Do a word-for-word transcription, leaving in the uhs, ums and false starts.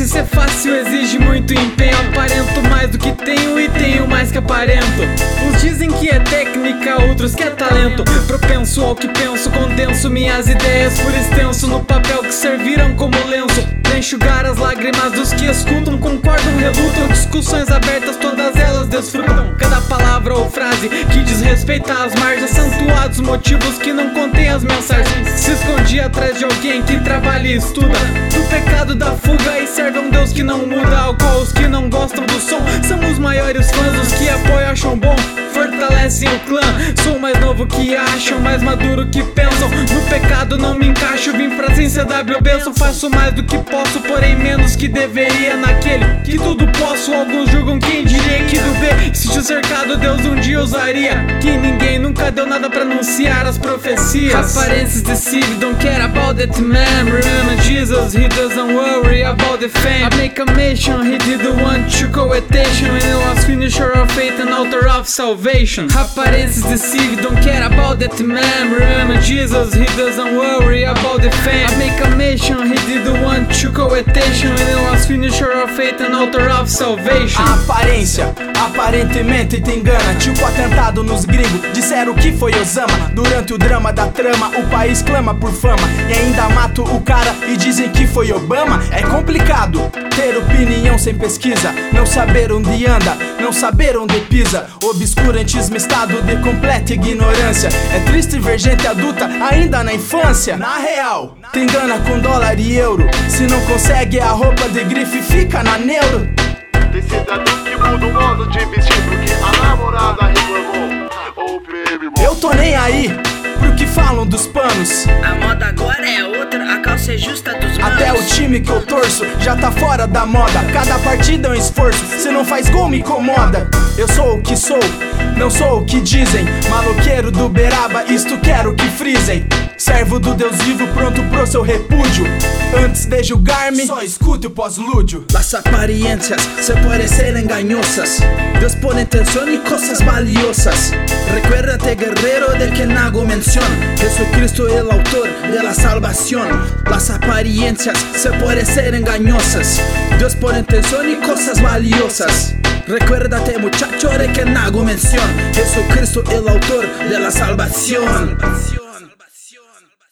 parece ser fácil, exige muito empenho. Aparento mais do que tenho e tenho mais que aparento. Uns dizem que é técnica, outros que é talento. Propenso ao que penso, condenso minhas ideias por extenso no papel que serviram como lenço pra enxugar as lágrimas dos que escutam, concordam, relutam. Discussões abertas, todas elas desfrutam cada palavra ou frase que desrespeita as margens, acentuados motivos que não contêm as mensagens. Se esconde atrás de alguém que trabalha e estuda do pecado da fuga e serve a um Deus que não muda, ao qual os que não gostam do som são os maiores fãs. Os que apoiam acham bom, fortalecem o clã. Sou mais novo que acham, mais maduro que pensam. No pecado não me encaixo, vim pra sem C W benção. Faço mais do que posso, porém menos que deveria. Naquele que tudo posso, alguns julgam quem diria que do B, se te cercado Deus um dia usaria. Que ninguém nunca deu nada pra anunciar as profecias. Apparences deceive, don't care about that man. Remember Jesus, he doesn't worry about the fame. I make a mission, he did the one true coetation, and it was finisher of faith and author of salvation. Apparences deceive, don't care about that man. Remember Jesus, he doesn't worry about the fame. I make a mission, he did the one true coetation, and it was finisher of faith and author of salvation. A aparência, aparentemente te engana. Tipo atentado nos gringos, disseram que foi Osama. Durante o drama da trama, o país clama por fama e ainda mato o cara e dizem que foi Obama. É complicado ter opinião sem pesquisa, não saber onde anda, não saber onde pisa. Obscurantismo, estado de completa ignorância. É triste ver gente adulta ainda na infância. Na real, te engana com dólar e euro. Se não consegue a roupa de grife, fica na neuro. Tem cidadão que muda o modo de vestir porque a namorada reclamou. Oh, baby, eu tô nem aí pro que falam dos panos. A moda agora é outra, a calça é justa dos manos. Até o time que eu torço já tá fora da moda. Cada partida é um esforço, se não faz gol me incomoda. Eu sou o que sou, não sou o que dizem. Maloqueiro do Beraba, isto quero que frisem. Servo do Deus vivo, pronto pro seu repúdio. Antes de julgar-me, só escute o pós-lúdio. Las apariencias se pueden ser engañosas. Dios pone intención y cosas valiosas. Recuérdate, guerrero, de quien hago mención. Jesucristo el autor de la salvación. Las apariencias se pueden ser engañosas. Dios pone intención y cosas valiosas. Recuérdate, muchacho, de quien hago mención. Jesucristo el autor de la salvación.